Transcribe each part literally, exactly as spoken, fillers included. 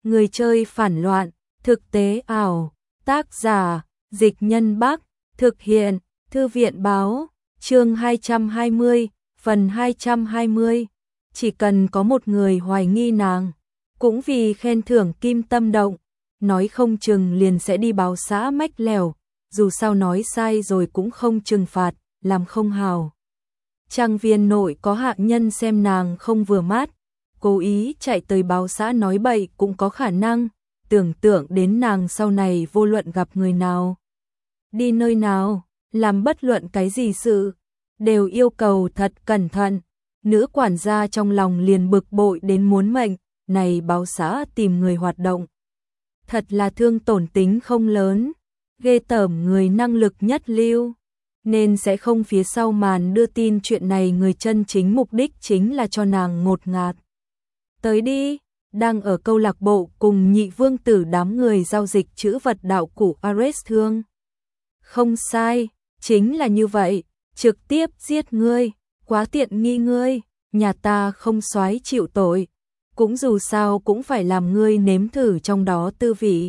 Người chơi phản loạn, thực tế ảo, tác giả, Dịch Nhân Bắc, thực hiện, Thư viện báo, chương hai trăm hai mươi, phần hai trăm hai mươi. Chỉ cần có một người hoài nghi nàng, cũng vì khen thưởng kim tâm động, nói không chừng liền sẽ đi báo xã mách lèo, dù sao nói sai rồi cũng không trừng phạt, làm không hào. Trang viên nội có hạ nhân xem nàng không vừa mắt, cố ý chạy tới báo xã nói bậy cũng có khả năng, tưởng tượng đến nàng sau này vô luận gặp người nào, đi nơi nào, làm bất luận cái gì sự, đều yêu cầu thật cẩn thận. Nữ quản gia trong lòng liền bực bội đến muốn mệnh, này báo xã tìm người hoạt động. Thật là thương tổn tính không lớn, ghê tởm người năng lực nhất lưu, nên sẽ không phía sau màn đưa tin chuyện này, người chân chính mục đích chính là cho nàng ngột ngạt. Tới đi, đang ở câu lạc bộ cùng nhị vương tử đám người giao dịch chữ vật đạo cụ Ares thương. Không sai, chính là như vậy, trực tiếp giết ngươi, quá tiện nghi ngươi, nhà ta không soái chịu tội, cũng dù sao cũng phải làm ngươi nếm thử trong đó tư vị.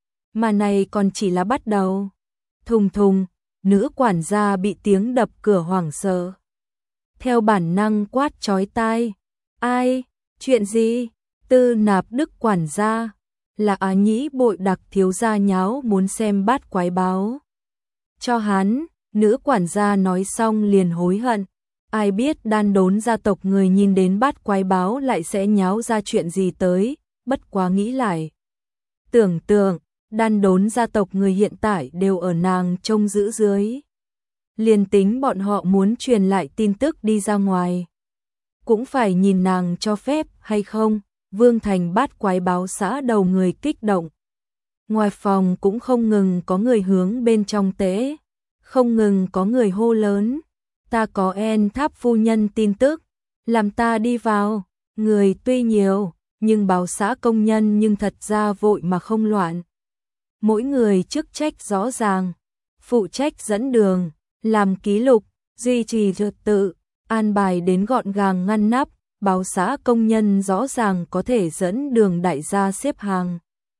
Mà này còn chỉ là bắt đầu. Thùng thùng, nữ quản gia bị tiếng đập cửa hoảng sợ. Theo bản năng quát chói tai. Ai, chuyện gì? Tư Nạp Đức quản gia, là Á Nhĩ bội đặc thiếu gia nháo muốn xem bát quái báo. Cho hắn, nữ quản gia nói xong liền hối hận. Ai biết đan đốn gia tộc người nhìn đến bát quái báo lại sẽ nháo ra chuyện gì tới, bất quá nghĩ lại. Tưởng tượng, đan đốn gia tộc người hiện tại đều ở nàng trông giữ dưới. Liền tính bọn họ muốn truyền lại tin tức đi ra ngoài, cũng phải nhìn nàng cho phép hay không. Vương thành bát quái báo xã đầu người kích động. Ngoài phòng cũng không ngừng có người hướng bên trong tế, không ngừng có người hô lớn. Ta có En Tháp phu nhân tin tức, làm ta đi vào. Người tuy nhiều, nhưng báo xã công nhân nhưng thật ra vội mà không loạn. Mỗi người chức trách rõ ràng, phụ trách dẫn đường, làm ký lục, duy trì trật tự, an bài đến gọn gàng ngăn nắp. Báo xã công nhân rõ ràng có thể dẫn đường đại gia xếp hàng,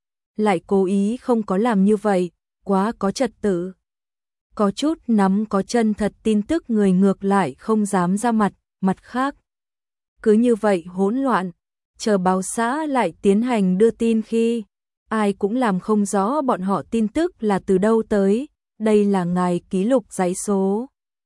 lại cố ý không có làm như vậy, quá có trật tự. Có chút nắm có chân thật tin tức người ngược lại không dám ra mặt, mặt khác. Cứ như vậy hỗn loạn, chờ báo xã lại tiến hành đưa tin khi, ai cũng làm không rõ bọn họ tin tức là từ đâu tới, đây là ngài ký lục giấy số.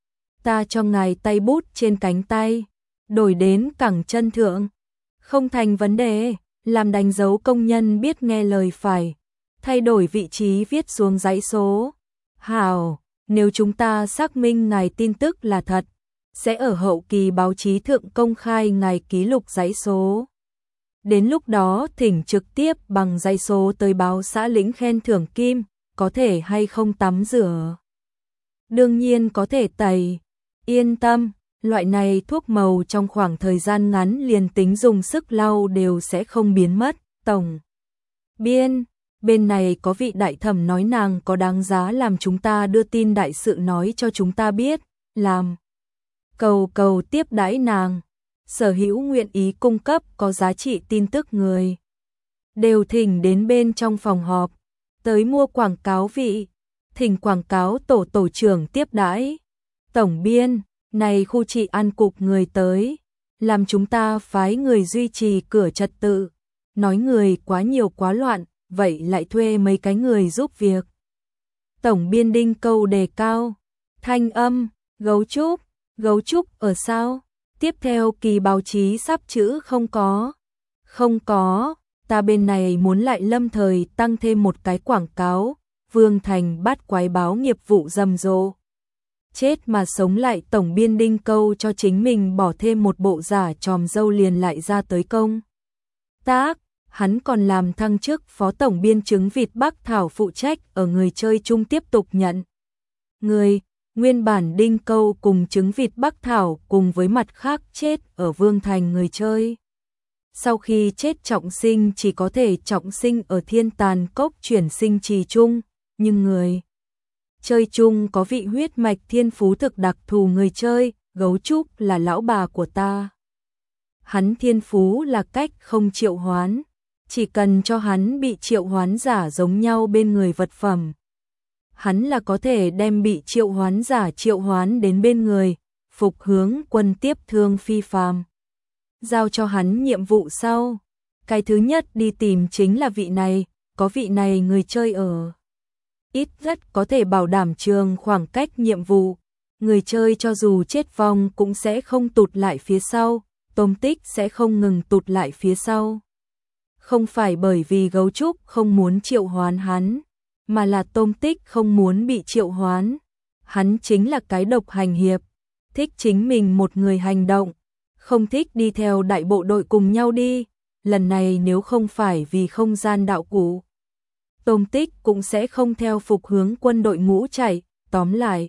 Ta cho ngài tay bút trên cánh tay, đổi đến cẳng chân thượng. Không thành vấn đề, làm đánh dấu công nhân biết nghe lời phải, thay đổi vị trí viết xuống giấy số. Hảo. Nếu chúng ta xác minh ngài tin tức là thật, sẽ ở hậu kỳ báo chí thượng công khai ngài ký lục giấy số. Đến lúc đó thỉnh trực tiếp bằng giấy số tới báo xã lĩnh khen thưởng kim, có thể hay không tắm rửa? Đương nhiên có thể tẩy. Yên tâm, loại này thuốc màu trong khoảng thời gian ngắn liền tính dùng sức lau đều sẽ không biến mất. Tổng biên, bên này có vị đại thẩm nói nàng có đáng giá làm chúng ta đưa tin đại sự nói cho chúng ta biết, làm. Cầu cầu tiếp đãi nàng, sở hữu nguyện ý cung cấp có giá trị tin tức người. Đều thỉnh đến bên trong phòng họp, tới mua quảng cáo vị, thỉnh quảng cáo tổ tổ trưởng tiếp đãi. Tổng biên, này khu trị an cục người tới, làm chúng ta phái người duy trì cửa trật tự, nói người quá nhiều quá loạn. Vậy lại thuê mấy cái người giúp việc. Tổng biên Đinh Câu đề cao, thanh âm, gấu trúc, gấu trúc ở sao? Tiếp theo kỳ báo chí sắp chữ không có. Không có, ta bên này muốn lại lâm thời tăng thêm một cái quảng cáo, Vương thành bát quái báo nghiệp vụ rầm rộ. Chết mà sống lại. Tổng biên Đinh Câu cho chính mình bỏ thêm một bộ giả tròm dâu liền lại ra tới công tác. Hắn còn làm thăng chức phó tổng biên chứng vịt Bắc Thảo phụ trách ở người chơi chung tiếp tục nhận người. Nguyên bản Đinh Câu cùng chứng vịt Bắc Thảo cùng với mặt khác chết ở Vương thành người chơi. Sau khi chết trọng sinh chỉ có thể trọng sinh ở Thiên Tàn Cốc chuyển sinh trì chung, nhưng người chơi chung có vị huyết mạch thiên phú thực đặc thù người chơi, gấu trúc là lão bà của ta. Hắn thiên phú là cách không triệu hoán. chỉ cần cho hắn bị triệu hoán giả giống nhau bên người vật phẩm. Hắn là có thể đem bị triệu hoán giả triệu hoán đến bên người, Phục Hướng Quân tiếp thương phi phàm. Giao cho hắn nhiệm vụ sau, cái thứ nhất đi tìm chính là vị này, có vị này người chơi ở. Ít nhất có thể bảo đảm trường khoảng cách nhiệm vụ, người chơi cho dù chết vong cũng sẽ không tụt lại phía sau, tôm tích sẽ không ngừng tụt lại phía sau. Không phải bởi vì gấu trúc không muốn triệu hoán hắn, mà là tôm tích không muốn bị triệu hoán. Hắn chính là cái độc hành hiệp, thích chính mình một người hành động, không thích đi theo đại bộ đội cùng nhau đi. Lần này nếu không phải vì không gian đạo cụ, tôm tích cũng sẽ không theo Phục Hướng Quân đội ngũ chạy. Tóm lại,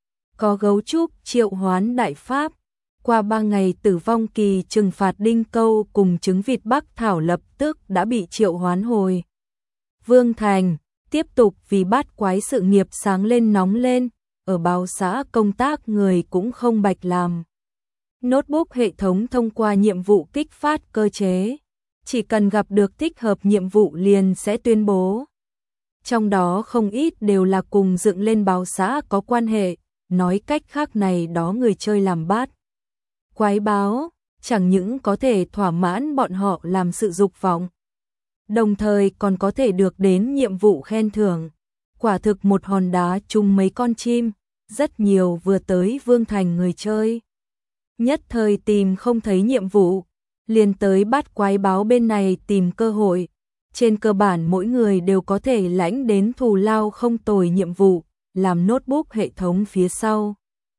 có gấu trúc triệu hoán đại pháp. Qua ba ngày tử vong kỳ trừng phạt đinh câu cùng trứng vịt Bắc Thảo lập tức đã bị triệu hoán hồi Vương Thành, tiếp tục vì bát quái sự nghiệp sáng lên nóng lên, ở báo xã công tác người cũng không bạch làm. Notebook hệ thống thông qua nhiệm vụ kích phát cơ chế, chỉ cần gặp được thích hợp nhiệm vụ liền sẽ tuyên bố. Trong đó không ít đều là cùng dựng lên báo xã có quan hệ, nói cách khác này đó người chơi làm bát quái báo, chẳng những có thể thỏa mãn bọn họ làm sự dục vọng, đồng thời còn có thể được đến nhiệm vụ khen thưởng. Quả thực một hòn đá trúng mấy con chim, rất nhiều vừa tới Vương Thành người chơi nhất thời tìm không thấy nhiệm vụ, liền tới bát quái báo bên này tìm cơ hội. Trên cơ bản mỗi người đều có thể lãnh đến thù lao không tồi nhiệm vụ, làm notebook hệ thống phía sau.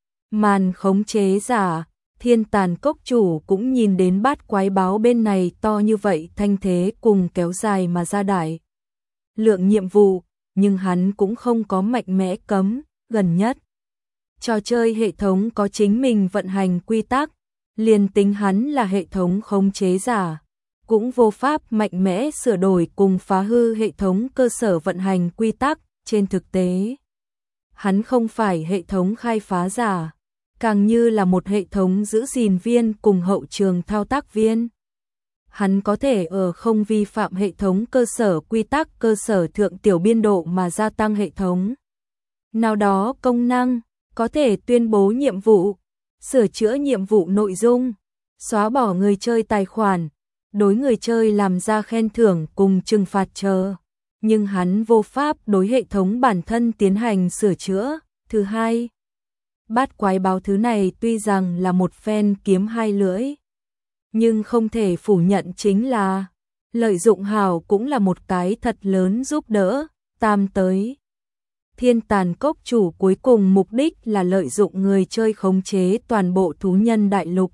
Màn khống chế giả, Thiên Tàn Cốc chủ cũng nhìn đến bát quái báo bên này to như vậy thanh thế cùng kéo dài mà ra đại lượng nhiệm vụ, nhưng hắn cũng không có mạnh mẽ cấm. Gần nhất trò chơi hệ thống có chính mình vận hành quy tắc, liền tính hắn là hệ thống khống chế giả, cũng vô pháp mạnh mẽ sửa đổi cùng phá hư hệ thống cơ sở vận hành quy tắc. Trên thực tế, hắn không phải hệ thống khai phá giả, càng như là một hệ thống giữ gìn viên cùng hậu trường thao tác viên. Hắn có thể ở không vi phạm hệ thống cơ sở quy tắc cơ sở thượng tiểu biên độ mà gia tăng hệ thống nào đó công năng, có thể tuyên bố nhiệm vụ, sửa chữa nhiệm vụ nội dung, xóa bỏ người chơi tài khoản, đối người chơi làm ra khen thưởng cùng trừng phạt chờ. Nhưng hắn vô pháp đối hệ thống bản thân tiến hành sửa chữa. Thứ hai, bát quái báo thứ này tuy rằng là một phen kiếm hai lưỡi, nhưng không thể phủ nhận chính là lợi dụng hảo cũng là một cái thật lớn giúp đỡ. Tam tới, Thiên Tàn Cốc chủ cuối cùng mục đích là lợi dụng người chơi khống chế toàn bộ thú nhân đại lục,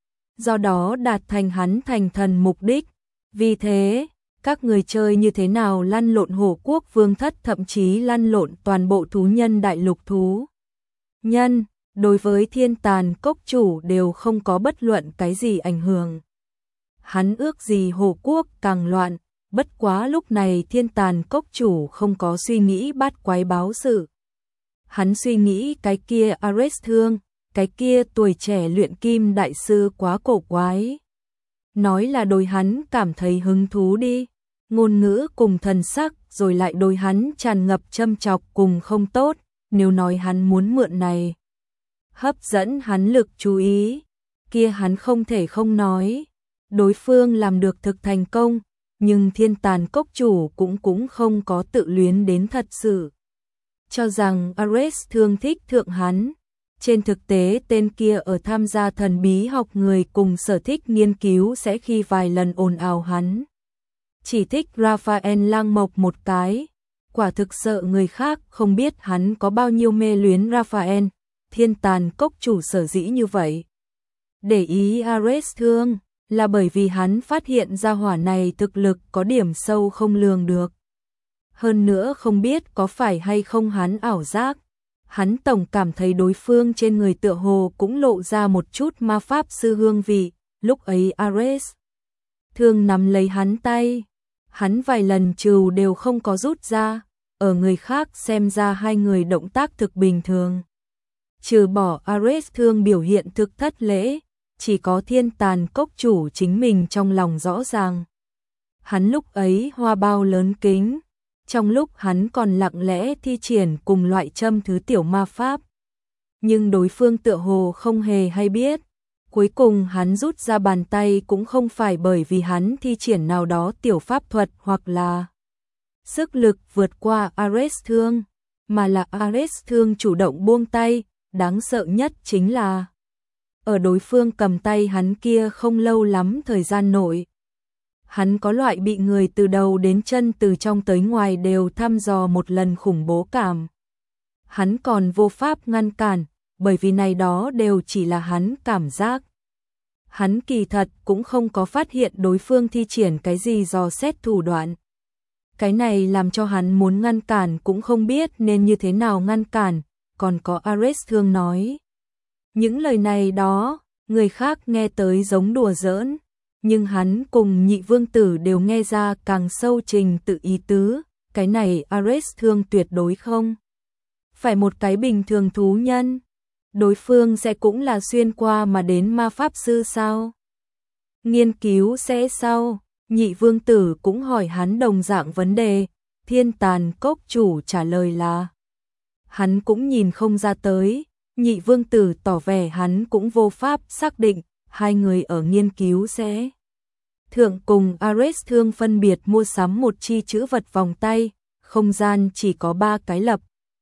do đó đạt thành hắn thành thần mục đích. Vì thế, các người chơi như thế nào lăn lộn Hổ Quốc Vương thất thậm chí lăn lộn toàn bộ thú nhân đại lục thú nhân, đối với Thiên Tàn Cốc chủ đều không có bất luận cái gì ảnh hưởng. Hắn ước gì Hổ Quốc càng loạn, bất quá lúc này Thiên Tàn Cốc chủ không có suy nghĩ bát quái báo sự. Hắn suy nghĩ cái kia Ares Thương, cái kia tuổi trẻ luyện kim đại sư quá cổ quái. Nói là đối hắn cảm thấy hứng thú đi, ngôn ngữ cùng thần sắc rồi lại đối hắn tràn ngập châm chọc cùng không tốt. Nếu nói hắn muốn mượn này hấp dẫn hắn lực chú ý, kia hắn không thể không nói. Đối phương làm được thực thành công, nhưng Thiên Tàn Cốc chủ cũng cũng không có tự luyến đến thật sự cho rằng Ares Thương thích thượng hắn. Trên thực tế tên kia ở tham gia thần bí học người cùng sở thích nghiên cứu sẽ khi vài lần ồn ào hắn chỉ thích Raphael Lang Mộc một cái, quả thực sợ người khác không biết hắn có bao nhiêu mê luyến Raphael. Thiên Tàn Cốc chủ sở dĩ như vậy để ý Ares Thương là bởi vì hắn phát hiện ra hỏa này thực lực có điểm sâu không lường được. Hơn nữa không biết có phải hay không hắn ảo giác, hắn tổng cảm thấy đối phương trên người tựa hồ cũng lộ ra một chút ma pháp sư hương vị. Lúc ấy Ares Thương nắm lấy hắn tay, hắn vài lần trừ đều không có rút ra, ở người khác xem ra hai người động tác thực bình thường. Trừ bỏ Ares Thương biểu hiện thực thất lễ, chỉ có Thiên Tàn Cốc chủ chính mình trong lòng rõ ràng. Hắn lúc ấy hoa bao lớn kính, trong lúc hắn còn lặng lẽ thi triển cùng loại châm thứ tiểu ma pháp. Nhưng đối phương tựa hồ không hề hay biết. Cuối cùng hắn rút ra bàn tay cũng không phải bởi vì hắn thi triển nào đó tiểu pháp thuật hoặc là sức lực vượt qua Ares Thương, mà là Ares Thương chủ động buông tay. Đáng sợ nhất chính là ở đối phương cầm tay hắn kia không lâu lắm thời gian nội. Hắn có loại bị người từ đầu đến chân từ trong tới ngoài đều thăm dò một lần khủng bố cảm. Hắn còn vô pháp ngăn cản, bởi vì này đó đều chỉ là hắn cảm giác. Hắn kỳ thật cũng không có phát hiện đối phương thi triển cái gì dò xét thủ đoạn. Cái này làm cho hắn muốn ngăn cản cũng không biết nên như thế nào ngăn cản, còn có Ares Thương nói. Những lời này đó, người khác nghe tới giống đùa giỡn, nhưng hắn cùng Nhị Vương Tử đều nghe ra càng sâu trình tự ý tứ, cái này Ares Thương tuyệt đối không phải một cái bình thường thú nhân. Đối phương sẽ cũng là xuyên qua mà đến ma pháp sư sao? Nghiên cứu sẽ sao? Nhị Vương Tử cũng hỏi hắn đồng dạng vấn đề, Thiên Tàn Cốc chủ trả lời là hắn cũng nhìn không ra tới. Nhị Vương Tử tỏ vẻ hắn cũng vô pháp xác định, hai người ở nghiên cứu sẽ thượng cùng Ares Thương phân biệt mua sắm một chi chữ vật vòng tay, không gian chỉ có ba cái lập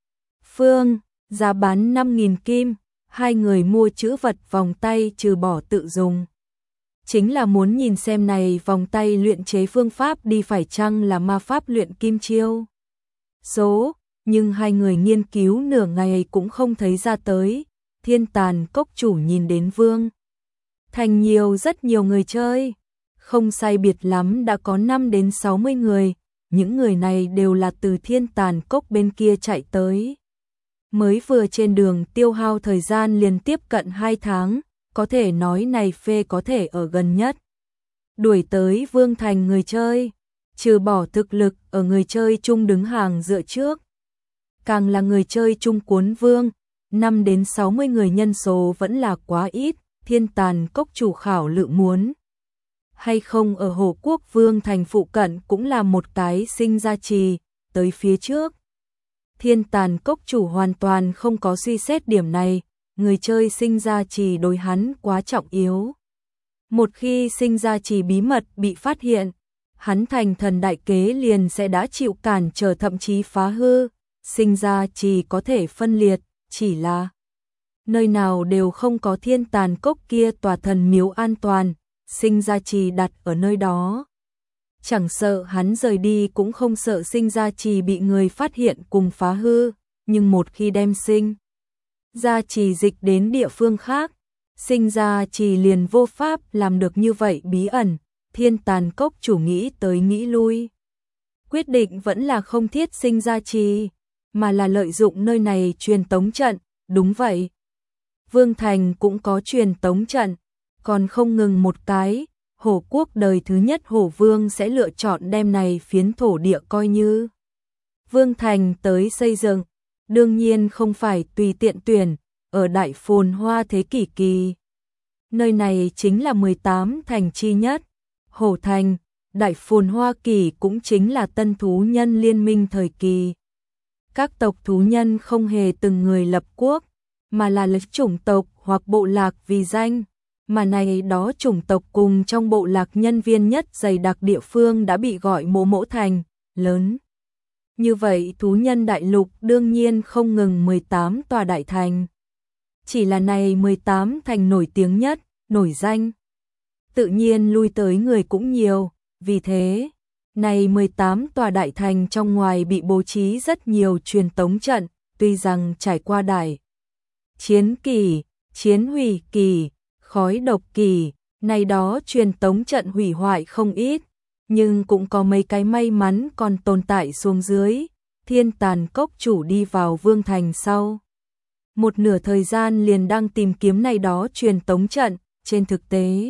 phương, giá bán năm nghìn kim, hai người mua chữ vật vòng tay trừ bỏ tự dùng. Chính là muốn nhìn xem này vòng tay luyện chế phương pháp đi phải chăng là ma pháp luyện kim chiêu số, nhưng hai người nghiên cứu nửa ngày cũng không thấy ra tới. Thiên Tàn Cốc chủ nhìn đến Vương Thành nhiều rất nhiều người chơi, không sai biệt lắm đã có năm đến sáu mươi người, những người này đều là từ Thiên Tàn Cốc bên kia chạy tới. Mới vừa trên đường tiêu hao thời gian liền tiếp cận hai tháng, có thể nói này phê có thể ở gần nhất đuổi tới Vương Thành người chơi, trừ bỏ thực lực ở người chơi chung đứng hàng dựa trước. Càng là người chơi chung cuốn Vương, năm đến sáu mươi người nhân số vẫn là quá ít. Thiên Tàn Cốc chủ khảo lự muốn hay không ở Hồ Quốc Vương Thành phụ cận cũng là một cái sinh ra trì, tới phía trước. Thiên Tàn Cốc chủ hoàn toàn không có suy xét điểm này, người chơi sinh ra trì đối hắn quá trọng yếu. Một khi sinh ra trì bí mật bị phát hiện, hắn thành thần đại kế liền sẽ đã chịu cản trở thậm chí phá hư. Sinh ra trì có thể phân liệt, chỉ là nơi nào đều không có Thiên Tàn Cốc kia tòa thần miếu an toàn, sinh ra trì đặt ở nơi đó. Chẳng sợ hắn rời đi cũng không sợ sinh ra trì bị người phát hiện cùng phá hư, nhưng một khi đem sinh ra trì dịch đến địa phương khác, sinh ra trì liền vô pháp làm được như vậy bí ẩn. Thiên Tàn Cốc chủ nghĩ tới nghĩ lui, quyết định vẫn là không thiết sinh ra trì, mà là lợi dụng nơi này truyền tống trận. Đúng vậy, Vương Thành cũng có truyền tống trận, còn không ngừng một cái. Hổ Quốc đời thứ nhất Hổ Vương sẽ lựa chọn đem này phiến thổ địa coi như Vương Thành tới xây dựng, đương nhiên không phải tùy tiện tuyển, ở đại phồn hoa thế kỷ kỳ. Nơi này chính là mười tám thành chi nhất, Hổ Thành, đại phồn hoa kỳ cũng chính là tân thú nhân liên minh thời kỳ. Các tộc thú nhân không hề từng người lập quốc, mà là lấy chủng tộc hoặc bộ lạc vì danh, mà này đó chủng tộc cùng trong bộ lạc nhân viên nhất dày đặc địa phương đã bị gọi mỗ mỗ thành, lớn. Như vậy thú nhân đại lục đương nhiên không ngừng mười tám tòa đại thành. Chỉ là này mười tám thành nổi tiếng nhất, nổi danh. Tự nhiên lui tới người cũng nhiều, vì thế, này mười tám tòa đại thành trong ngoài bị bố trí rất nhiều truyền tống trận, tuy rằng trải qua đại chiến kỳ, chiến hủy kỳ, khói độc kỳ, này đó truyền tống trận hủy hoại không ít, nhưng cũng có mấy cái may mắn còn tồn tại xuống dưới. Thiên Tàn Cốc chủ đi vào Vương Thành sau một nửa thời gian liền đang tìm kiếm này đó truyền tống trận. Trên thực tế,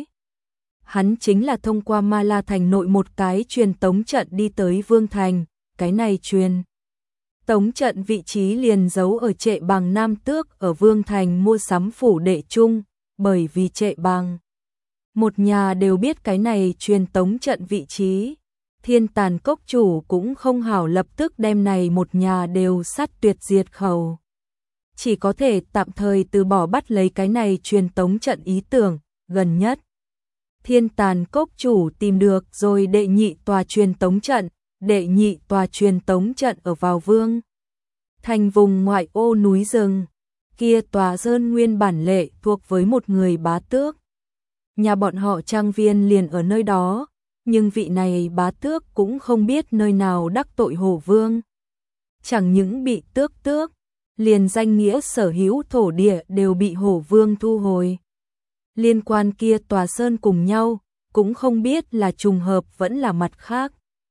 hắn chính là thông qua Ma La Thành nội một cái truyền tống trận đi tới Vương Thành. Cái này truyền tống trận vị trí liền giấu ở Trệ Bàng Nam Tước ở Vương Thành mua sắm phủ đệ chung, bởi vì Trệ Bàng một nhà đều biết cái này truyền tống trận vị trí, Thiên Tàn Cốc chủ cũng không hảo lập tức đem này một nhà đều sát tuyệt diệt khẩu. Chỉ có thể tạm thời từ bỏ bắt lấy cái này truyền tống trận ý tưởng, gần nhất. Thiên Tàn Cốc chủ tìm được rồi đệ nhị tòa truyền tống trận, đệ nhị tòa truyền tống trận ở vào Vương thành vùng ngoại ô núi rừng. Kia tòa sơn nguyên bản lệ thuộc với một người bá tước. Nhà bọn họ trang viên liền ở nơi đó, nhưng vị này bá tước cũng không biết nơi nào đắc tội Hổ Vương. Chẳng những bị tước tước, liền danh nghĩa sở hữu thổ địa đều bị Hổ Vương thu hồi. Liên quan kia tòa sơn cùng nhau, cũng không biết là trùng hợp vẫn là mặt khác.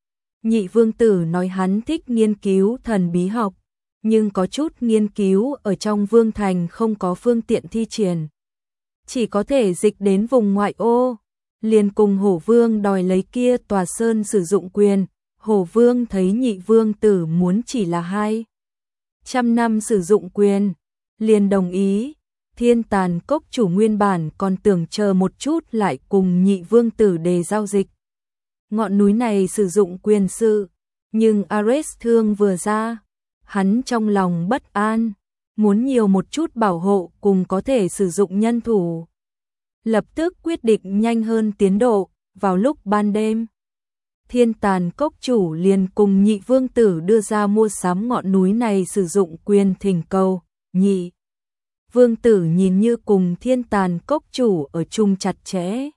Nhị vương tử nói hắn thích nghiên cứu thần bí học, nhưng có chút nghiên cứu ở trong vương thành không có phương tiện thi triển. Chỉ có thể dịch đến vùng ngoại ô, liền cùng Hổ Vương đòi lấy kia tòa sơn sử dụng quyền. Hổ Vương thấy nhị vương tử muốn chỉ là hai trăm năm sử dụng quyền, liền đồng ý. Thiên Tàn Cốc chủ nguyên bản còn tưởng chờ một chút lại cùng nhị vương tử đề giao dịch. Ngọn núi này sử dụng quyền sự, nhưng Ares thương vừa ra, hắn trong lòng bất an, muốn nhiều một chút bảo hộ cùng có thể sử dụng nhân thủ. Lập tức quyết định nhanh hơn tiến độ, vào lúc ban đêm. Thiên Tàn Cốc chủ liền cùng nhị vương tử đưa ra mua sắm ngọn núi này sử dụng quyền thỉnh cầu. Nhị vương tử nhìn như cùng Thiên Tàn Cốc chủ ở chung chặt chẽ,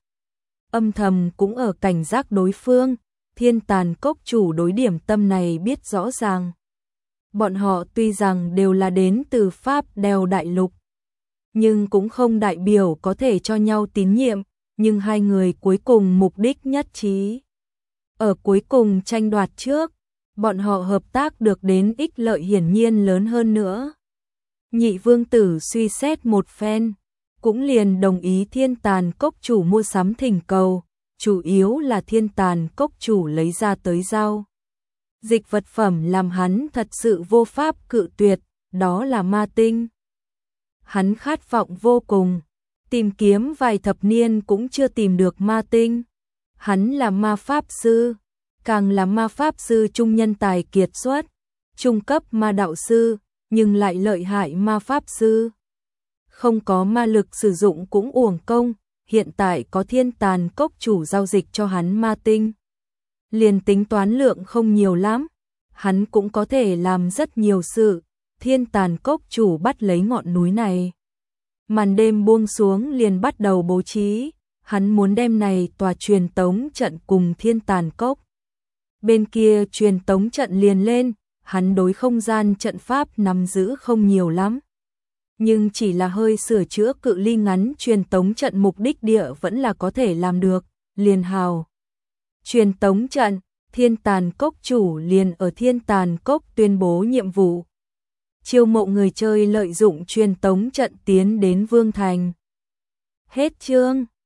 âm thầm cũng ở cảnh giác đối phương. Thiên Tàn Cốc chủ đối điểm tâm này biết rõ ràng. Bọn họ tuy rằng đều là đến từ Pháp đèo đại lục, nhưng cũng không đại biểu có thể cho nhau tín nhiệm, nhưng hai người cuối cùng mục đích nhất trí. Ở cuối cùng tranh đoạt trước, bọn họ hợp tác được đến ích lợi hiển nhiên lớn hơn nữa. Nhị vương tử suy xét một phen, cũng liền đồng ý Thiên Tàn Cốc chủ mua sắm thỉnh cầu, chủ yếu là Thiên Tàn Cốc chủ lấy ra tới giao dịch vật phẩm làm hắn thật sự vô pháp cự tuyệt, đó là ma tinh. Hắn khát vọng vô cùng, tìm kiếm vài thập niên cũng chưa tìm được ma tinh. Hắn là ma pháp sư, càng là ma pháp sư trung nhân tài kiệt xuất, trung cấp ma đạo sư, nhưng lại lợi hại ma pháp sư. Không có ma lực sử dụng cũng uổng công, hiện tại có Thiên Tàn Cốc chủ giao dịch cho hắn ma tinh. Liền tính toán lượng không nhiều lắm, hắn cũng có thể làm rất nhiều sự. Thiên Tàn Cốc chủ bắt lấy ngọn núi này. Màn đêm buông xuống liền bắt đầu bố trí, hắn muốn đem này tòa truyền tống trận cùng Thiên Tàn Cốc. Bên kia truyền tống trận liền lên, hắn đối không gian trận pháp nắm giữ không nhiều lắm. Nhưng chỉ là hơi sửa chữa cự ly ngắn truyền tống trận mục đích địa vẫn là có thể làm được, liền hào. Truyền tống trận, Thiên Tàn Cốc chủ liền ở Thiên Tàn Cốc tuyên bố nhiệm vụ. Chiêu mộ người chơi lợi dụng truyền tống trận tiến đến Vương thành. Hết chương.